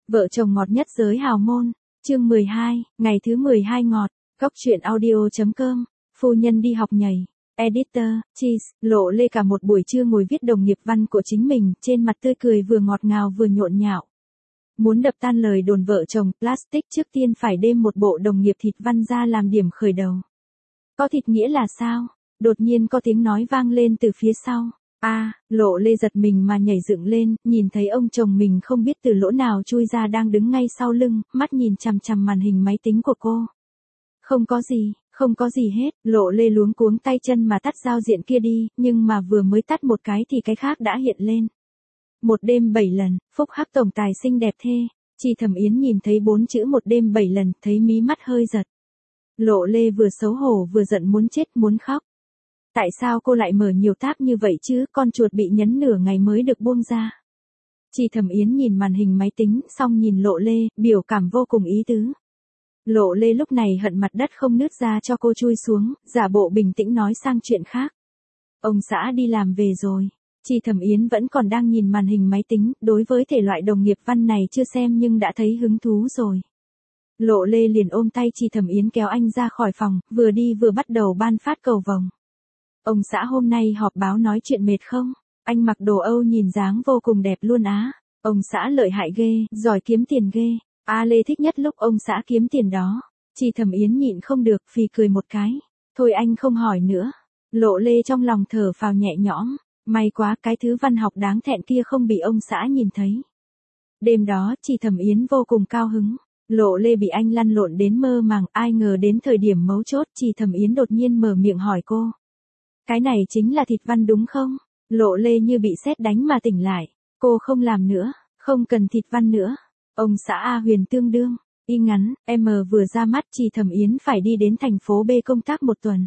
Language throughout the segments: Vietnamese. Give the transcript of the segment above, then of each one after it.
Vợ chồng ngọt nhất giới hào môn, chương 12, ngày thứ 12 ngọt, góc truyện audio.com, phu nhân đi học nhảy, editor, cheese, Lộ Lê cả một buổi trưa ngồi viết đồng nghiệp văn của chính mình, trên mặt tươi cười vừa ngọt ngào vừa nhộn nhạo. Muốn đập tan lời đồn vợ chồng plastic trước tiên phải đem một bộ đồng nghiệp thịt văn ra làm điểm khởi đầu. Có thịt nghĩa là sao? Đột nhiên có tiếng nói vang lên từ phía sau. Lộ Lê giật mình mà nhảy dựng lên, nhìn thấy ông chồng mình không biết từ lỗ nào chui ra đang đứng ngay sau lưng, mắt nhìn chằm chằm màn hình máy tính của cô. Không có gì hết, Lộ Lê luống cuống tay chân mà tắt giao diện kia đi, nhưng mà vừa mới tắt một cái thì cái khác đã hiện lên. Một đêm 7 lần, phúc hắc tổng tài xinh đẹp thê, Chi Thẩm Yến nhìn thấy 4 chữ một đêm 7 lần, thấy mí mắt hơi giật. Lộ Lê vừa xấu hổ vừa giận muốn chết muốn khóc. Tại sao cô lại mở nhiều tab như vậy chứ, con chuột bị nhấn nửa ngày mới được buông ra. Chi Thẩm Yến nhìn màn hình máy tính, xong nhìn Lộ Lê, biểu cảm vô cùng ý tứ. Lộ Lê lúc này hận mặt đất không nứt ra cho cô chui xuống, giả bộ bình tĩnh nói sang chuyện khác. Ông xã đi làm về rồi. Chi Thẩm Yến vẫn còn đang nhìn màn hình máy tính, đối với thể loại đồng nghiệp văn này chưa xem nhưng đã thấy hứng thú rồi. Lộ Lê liền ôm tay Chi Thẩm Yến kéo anh ra khỏi phòng, vừa đi vừa bắt đầu ban phát cầu vồng. Ông xã hôm nay họp báo nói chuyện mệt không? Anh mặc đồ Âu nhìn dáng vô cùng đẹp luôn á. Ông xã lợi hại ghê, giỏi kiếm tiền ghê. Lê thích nhất lúc ông xã kiếm tiền đó. Chi Thẩm Yến nhịn không được, phì cười một cái. Thôi anh không hỏi nữa. Lộ Lê trong lòng thở phào nhẹ nhõm. May quá cái thứ văn học đáng thẹn kia không bị ông xã nhìn thấy. Đêm đó Chi Thẩm Yến vô cùng cao hứng. Lộ Lê bị anh lăn lộn đến mơ màng, ai ngờ đến thời điểm mấu chốt Chi Thẩm Yến đột nhiên mở miệng hỏi cô. Cái này chính là thịt văn đúng không? Lộ Lê như bị sét đánh mà tỉnh lại. Cô không làm nữa, không cần thịt văn nữa. Ông xã A Huyền tương đương, y ngắn, vừa ra mắt Chi Thẩm Yến phải đi đến thành phố B công tác một tuần.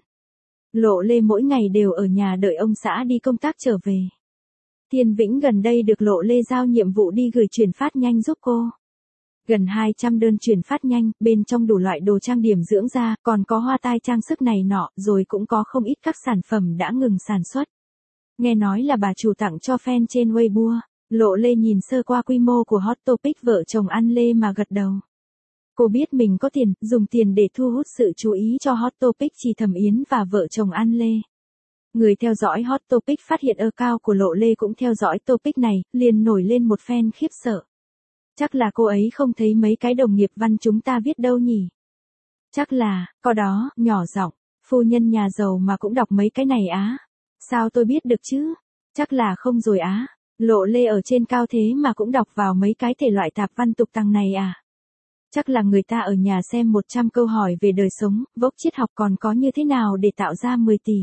Lộ Lê mỗi ngày đều ở nhà đợi ông xã đi công tác trở về. Thiên Vĩnh gần đây được Lộ Lê giao nhiệm vụ đi gửi chuyển phát nhanh giúp cô. Gần 200 đơn chuyển phát nhanh, bên trong đủ loại đồ trang điểm dưỡng da, còn có hoa tai trang sức này nọ, rồi cũng có không ít các sản phẩm đã ngừng sản xuất. Nghe nói là bà chủ tặng cho fan trên Weibo. Lộ Lê nhìn sơ qua quy mô của Hot Topic vợ chồng ăn lê mà gật đầu. Cô biết mình có tiền, dùng tiền để thu hút sự chú ý cho Hot Topic Chi Thẩm Yến và vợ chồng ăn lê. Người theo dõi Hot Topic phát hiện account của Lộ Lê cũng theo dõi topic này, liền nổi lên một fan khiếp sợ. Chắc là cô ấy không thấy mấy cái đồng nghiệp văn chúng ta viết đâu nhỉ? Chắc là, có đó, nhỏ giọng, phu nhân nhà giàu mà cũng đọc mấy cái này á. Sao tôi biết được chứ? Chắc là không rồi á. Lộ Lê ở trên cao thế mà cũng đọc vào mấy cái thể loại tạp văn tục tằng này à? Chắc là người ta ở nhà xem 100 câu hỏi về đời sống, vốc triết học còn có như thế nào để tạo ra 10 tỷ.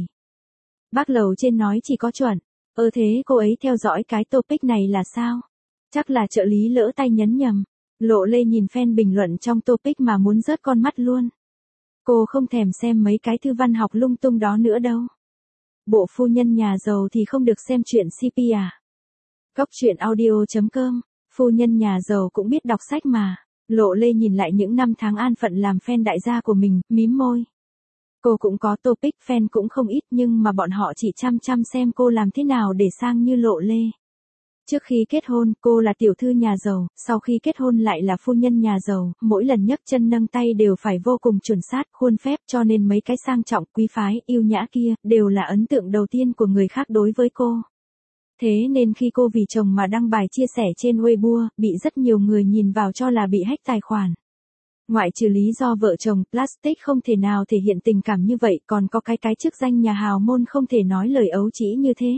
Bác lầu trên nói chỉ có chuẩn. Thế cô ấy theo dõi cái topic này là sao? Chắc là trợ lý lỡ tay nhấn nhầm. Lộ Lê nhìn fan bình luận trong topic mà muốn rớt con mắt luôn. Cô không thèm xem mấy cái thư văn học lung tung đó nữa đâu. Bộ phu nhân nhà giàu thì không được xem chuyện CP à? Góc truyện audio.com, phu nhân nhà giàu cũng biết đọc sách mà. Lộ Lê nhìn lại những năm tháng an phận làm fan đại gia của mình, mím môi. Cô cũng có topic fan cũng không ít nhưng mà bọn họ chỉ chăm xem cô làm thế nào để sang như Lộ Lê. Trước khi kết hôn, cô là tiểu thư nhà giàu, sau khi kết hôn lại là phu nhân nhà giàu, mỗi lần nhấc chân nâng tay đều phải vô cùng chuẩn xác, khuôn phép cho nên mấy cái sang trọng, quý phái, yêu nhã kia, đều là ấn tượng đầu tiên của người khác đối với cô. Thế nên khi cô vì chồng mà đăng bài chia sẻ trên Weibo, bị rất nhiều người nhìn vào cho là bị hack tài khoản. Ngoại trừ lý do vợ chồng plastic không thể nào thể hiện tình cảm như vậy, còn có cái chức danh nhà hào môn không thể nói lời ấu trĩ như thế.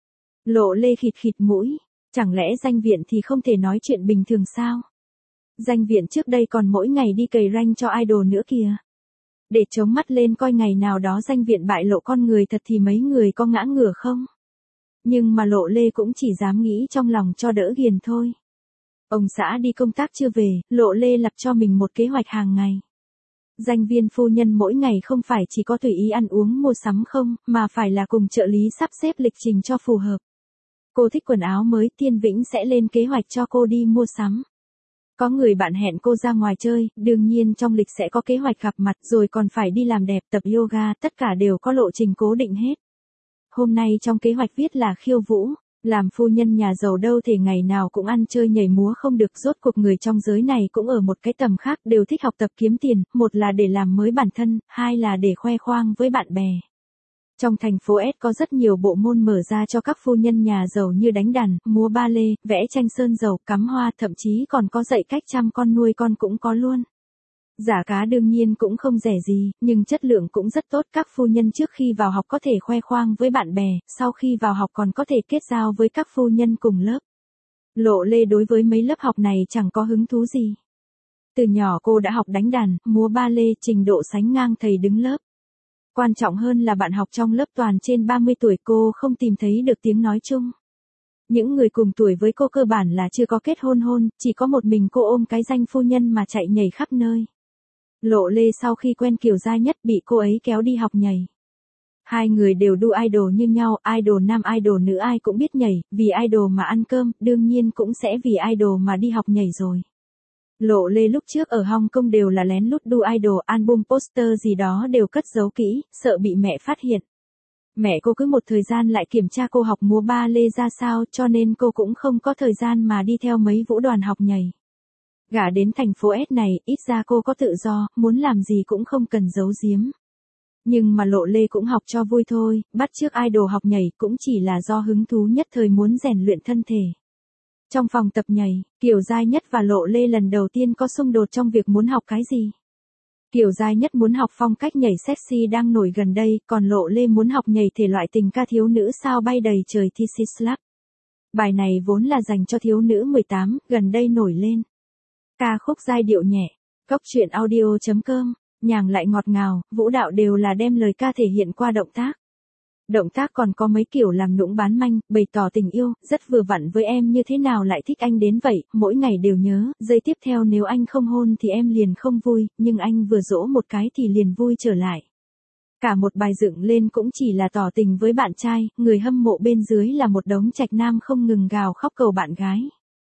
Lộ Lê khịt mũi. Chẳng lẽ danh viện thì không thể nói chuyện bình thường sao? Danh viện trước đây còn mỗi ngày đi cày rank cho idol nữa kìa. Để chống mắt lên coi ngày nào đó danh viện bại lộ con người thật thì mấy người có ngã ngửa không? Nhưng mà Lộ Lê cũng chỉ dám nghĩ trong lòng cho đỡ ghiền thôi. Ông xã đi công tác chưa về, Lộ Lê lập cho mình một kế hoạch hàng ngày. Danh viên phu nhân mỗi ngày không phải chỉ có tùy ý ăn uống mua sắm không, mà phải là cùng trợ lý sắp xếp lịch trình cho phù hợp. Cô thích quần áo mới, Thiên Vĩnh sẽ lên kế hoạch cho cô đi mua sắm. Có người bạn hẹn cô ra ngoài chơi, đương nhiên trong lịch sẽ có kế hoạch gặp mặt rồi còn phải đi làm đẹp, tập yoga, tất cả đều có lộ trình cố định hết. Hôm nay trong kế hoạch viết là khiêu vũ. Làm phu nhân nhà giàu đâu thể ngày nào cũng ăn chơi nhảy múa không được, rốt cuộc người trong giới này cũng ở một cái tầm khác, đều thích học tập kiếm tiền, một là để làm mới bản thân, hai là để khoe khoang với bạn bè. Trong thành phố S có rất nhiều bộ môn mở ra cho các phu nhân nhà giàu như đánh đàn, múa ba lê, vẽ tranh sơn dầu, cắm hoa, thậm chí còn có dạy cách chăm con nuôi con cũng có luôn. Giá cả đương nhiên cũng không rẻ gì, nhưng chất lượng cũng rất tốt. Các phu nhân trước khi vào học có thể khoe khoang với bạn bè, sau khi vào học còn có thể kết giao với các phu nhân cùng lớp. Lộ Lê đối với mấy lớp học này chẳng có hứng thú gì. Từ nhỏ cô đã học đánh đàn, múa ba lê, trình độ sánh ngang thầy đứng lớp. Quan trọng hơn là bạn học trong lớp toàn trên 30 tuổi, cô không tìm thấy được tiếng nói chung. Những người cùng tuổi với cô cơ bản là chưa có kết hôn, chỉ có một mình cô ôm cái danh phu nhân mà chạy nhảy khắp nơi. Lộ Lê sau khi quen Kiều Gia Nhất bị cô ấy kéo đi học nhảy. Hai người đều đu idol như nhau, idol nam idol nữ ai cũng biết nhảy, vì idol mà ăn cơm, đương nhiên cũng sẽ vì idol mà đi học nhảy rồi. Lộ Lê lúc trước ở Hong Kong đều là lén lút đu idol, album poster gì đó đều cất giấu kỹ, sợ bị mẹ phát hiện. Mẹ cô cứ một thời gian lại kiểm tra cô học múa ba lê ra sao, cho nên cô cũng không có thời gian mà đi theo mấy vũ đoàn học nhảy. Gả đến thành phố S này, ít ra cô có tự do, muốn làm gì cũng không cần giấu giếm. Nhưng mà Lộ Lê cũng học cho vui thôi, bắt chước idol học nhảy cũng chỉ là do hứng thú nhất thời muốn rèn luyện thân thể. Trong phòng tập nhảy, Kiều Gia Nhất và Lộ Lê lần đầu tiên có xung đột trong việc muốn học cái gì. Kiều Gia Nhất muốn học phong cách nhảy sexy đang nổi gần đây, còn Lộ Lê muốn học nhảy thể loại tình ca thiếu nữ sao bay đầy trời TC Slap. Bài này vốn là dành cho thiếu nữ 18, gần đây nổi lên. Ca khúc giai điệu nhẹ, Cóc truyện audio.com, nhàng lại ngọt ngào, vũ đạo đều là đem lời ca thể hiện qua động tác. Động tác còn có mấy kiểu làm nũng bán manh, bày tỏ tình yêu, rất vừa vặn với em như thế nào lại thích anh đến vậy, mỗi ngày đều nhớ, giây tiếp theo nếu anh không hôn thì em liền không vui, nhưng anh vừa dỗ một cái thì liền vui trở lại. Cả một bài dựng lên cũng chỉ là tỏ tình với bạn trai, người hâm mộ bên dưới là một đống trạch nam không ngừng gào khóc cầu bạn gái.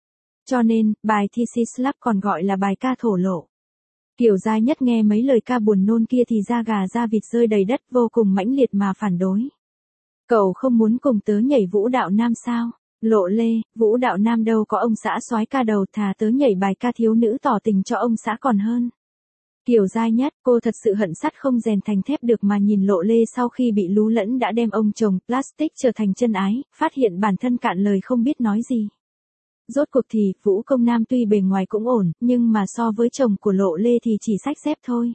Cho nên, bài TC Slap còn gọi là bài ca thổ lộ. Kiều Gia Nhất nghe mấy lời ca buồn nôn kia thì da gà da vịt rơi đầy đất, vô cùng mãnh liệt mà phản đối. Cậu không muốn cùng tớ nhảy vũ đạo nam sao? Lộ Lê, vũ đạo nam đâu có ông xã soái ca đầu, thà tớ nhảy bài ca thiếu nữ tỏ tình cho ông xã còn hơn. Kiều Gia Nhất, cô thật sự hận sắt không rèn thành thép được mà nhìn Lộ Lê sau khi bị lú lẫn đã đem ông chồng plastic trở thành chân ái, phát hiện bản thân cạn lời không biết nói gì. Rốt cuộc thì, vũ công nam tuy bề ngoài cũng ổn, nhưng mà so với chồng của Lộ Lê thì chỉ xách dép thôi.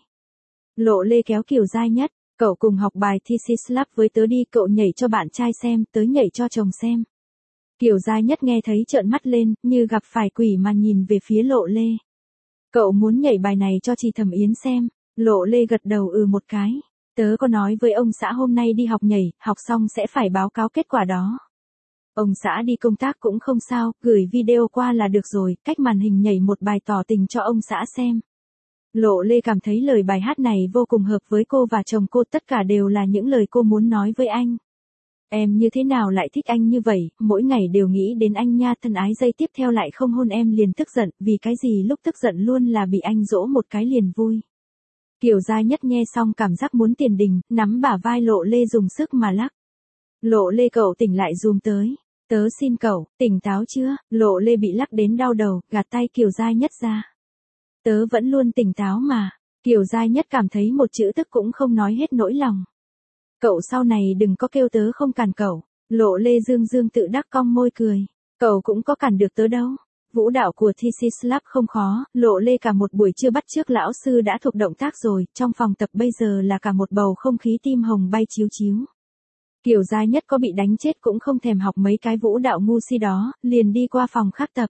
Lộ Lê kéo Kiều Gia Nhất, cậu cùng học bài TC Slap với tớ đi, cậu nhảy cho bạn trai xem, tớ nhảy cho chồng xem. Kiều Gia Nhất nghe thấy trợn mắt lên, như gặp phải quỷ mà nhìn về phía Lộ Lê. Cậu muốn nhảy bài này cho chị Thẩm Yến xem. Lộ Lê gật đầu một cái. Tớ có nói với ông xã hôm nay đi học nhảy, học xong sẽ phải báo cáo kết quả đó. Ông xã đi công tác cũng không sao, gửi video qua là được rồi, cách màn hình nhảy một bài tỏ tình cho ông xã xem. Lộ Lê cảm thấy lời bài hát này vô cùng hợp với cô và chồng cô, tất cả đều là những lời cô muốn nói với anh. Em như thế nào lại thích anh như vậy, mỗi ngày đều nghĩ đến anh nha, thân ái, giây tiếp theo lại không hôn em liền tức giận, vì cái gì lúc tức giận luôn là bị anh dỗ một cái liền vui. Kiều Gia Nhất nghe xong cảm giác muốn tiền đình, nắm bả vai Lộ Lê dùng sức mà lắc. Lộ Lê, cậu tỉnh lại giùm tới. Tớ xin cậu, tỉnh táo chưa? Lộ Lê bị lắc đến đau đầu, gạt tay Kiều Gia Nhất ra. Tớ vẫn luôn tỉnh táo mà. Kiều Gia Nhất cảm thấy một chữ tức cũng không nói hết nỗi lòng. Cậu sau này đừng có kêu tớ không cản cậu. Lộ Lê dương dương tự đắc cong môi cười. Cậu cũng có cản được tớ đâu. Vũ đạo của TC Slap không khó, Lộ Lê cả một buổi trưa bắt chước lão sư đã thuộc động tác rồi, trong phòng tập bây giờ là cả một bầu không khí tim hồng bay chiếu chiếu. Kiều Gia Nhất có bị đánh chết cũng không thèm học mấy cái vũ đạo ngu si đó, liền đi qua phòng khác tập.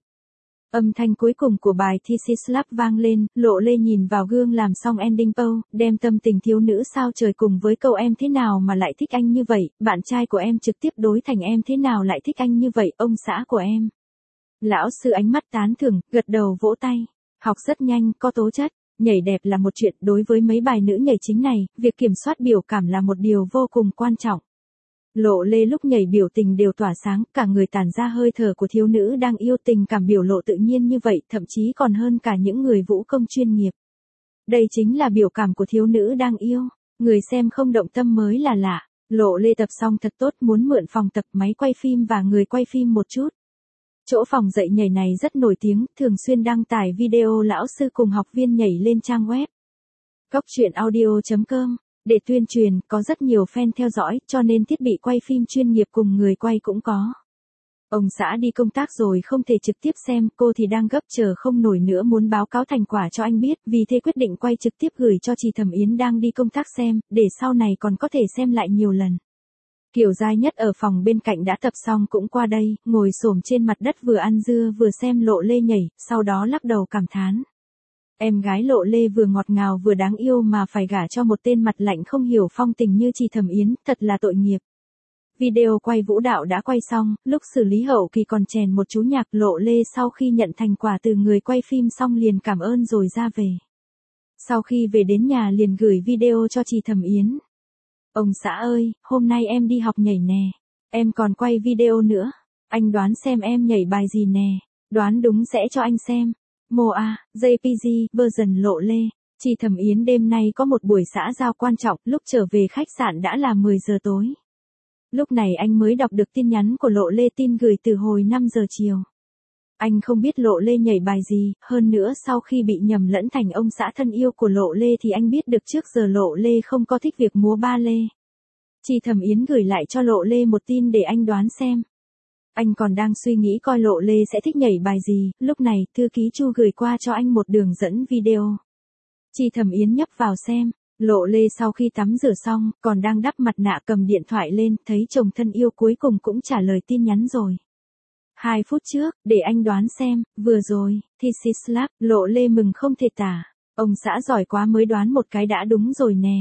Âm thanh cuối cùng của bài TC Slap vang lên, Lộ Lê nhìn vào gương làm xong ending pose, đem tâm tình thiếu nữ sao trời cùng với câu em thế nào mà lại thích anh như vậy, bạn trai của em trực tiếp đối thành em thế nào lại thích anh như vậy, ông xã của em. Lão sư ánh mắt tán thưởng, gật đầu vỗ tay. Học rất nhanh, có tố chất, nhảy đẹp là một chuyện, đối với mấy bài nữ nhảy chính này, việc kiểm soát biểu cảm là một điều vô cùng quan trọng. Lộ Lê lúc nhảy biểu tình đều tỏa sáng, cả người tản ra hơi thở của thiếu nữ đang yêu, tình cảm biểu lộ tự nhiên như vậy, thậm chí còn hơn cả những người vũ công chuyên nghiệp. Đây chính là biểu cảm của thiếu nữ đang yêu, người xem không động tâm mới là lạ. Lộ Lê tập xong thật tốt, muốn mượn phòng tập, máy quay phim và người quay phim một chút. Chỗ phòng dạy nhảy này rất nổi tiếng, thường xuyên đăng tải video lão sư cùng học viên nhảy lên trang web goctruyện.audio.com. Để tuyên truyền, có rất nhiều fan theo dõi, cho nên thiết bị quay phim chuyên nghiệp cùng người quay cũng có. Ông xã đi công tác rồi không thể trực tiếp xem, cô thì đang gấp chờ không nổi nữa muốn báo cáo thành quả cho anh biết, vì thế quyết định quay trực tiếp gửi cho chị Thẩm Yến đang đi công tác xem, để sau này còn có thể xem lại nhiều lần. Kiều Giai Nhất ở phòng bên cạnh đã tập xong cũng qua đây, ngồi xổm trên mặt đất vừa ăn dưa vừa xem Lộ Lê nhảy, sau đó lắc đầu cảm thán. Em gái Lộ Lê vừa ngọt ngào vừa đáng yêu mà phải gả cho một tên mặt lạnh không hiểu phong tình như chị Thẩm Yến, thật là tội nghiệp. Video quay vũ đạo đã quay xong, lúc xử lý hậu kỳ còn chèn một chú nhạc. Lộ Lê sau khi nhận thành quả từ người quay phim xong liền cảm ơn rồi ra về. Sau khi về đến nhà liền gửi video cho chị Thẩm Yến. Ông xã ơi, hôm nay em đi học nhảy nè. Em còn quay video nữa. Anh đoán xem em nhảy bài gì nè. Đoán đúng sẽ cho anh xem. Moa, JPG, version Lộ Lê. Chị Thẩm Yến đêm nay có một buổi xã giao quan trọng, lúc trở về khách sạn đã là 10 giờ tối. Lúc này anh mới đọc được tin nhắn của Lộ Lê, tin gửi từ hồi 5 giờ chiều. Anh không biết Lộ Lê nhảy bài gì, hơn nữa sau khi bị nhầm lẫn thành ông xã thân yêu của Lộ Lê thì anh biết được trước giờ Lộ Lê không có thích việc múa ba lê. Chị Thẩm Yến gửi lại cho Lộ Lê một tin để anh đoán xem. Anh còn đang suy nghĩ coi Lộ Lê sẽ thích nhảy bài gì, lúc này thư ký Chu gửi qua cho anh một đường dẫn video. Chị Thẩm Yến nhấp vào xem. Lộ Lê sau khi tắm rửa xong, còn đang đắp mặt nạ cầm điện thoại lên, thấy chồng thân yêu cuối cùng cũng trả lời tin nhắn rồi. 2 phút trước, để anh đoán xem, vừa rồi, thì Sislap, Lộ Lê mừng không thể tả. Ông xã giỏi quá mới đoán một cái đã đúng rồi nè.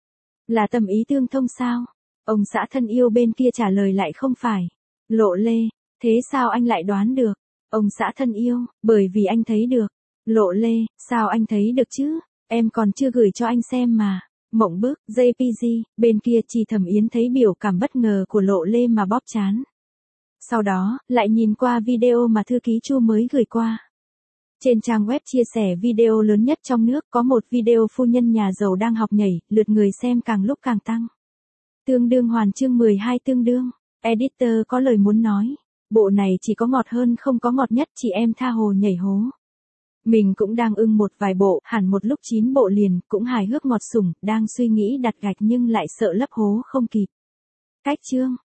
Là tâm ý tương thông sao? Ông xã thân yêu bên kia trả lời lại không phải. Lộ Lê, thế sao anh lại đoán được? Ông xã thân yêu, bởi vì anh thấy được. Lộ Lê, sao anh thấy được chứ? Em còn chưa gửi cho anh xem mà. Mộng bức, JPG, bên kia chị Thẩm Yến thấy biểu cảm bất ngờ của Lộ Lê mà bóp trán. Sau đó, lại nhìn qua video mà thư ký Chu mới gửi qua. Trên trang web chia sẻ video lớn nhất trong nước có một video phu nhân nhà giàu đang học nhảy, lượt người xem càng lúc càng tăng. Tương đương hoàn chương 12 tương đương. Editor có lời muốn nói. Bộ này chỉ có ngọt hơn không có ngọt nhất, chị em tha hồ nhảy hố. Mình cũng đang ưng một vài bộ, hẳn một lúc 9 bộ liền, cũng hài hước ngọt sủng, đang suy nghĩ đặt gạch nhưng lại sợ lấp hố không kịp. Cách chương.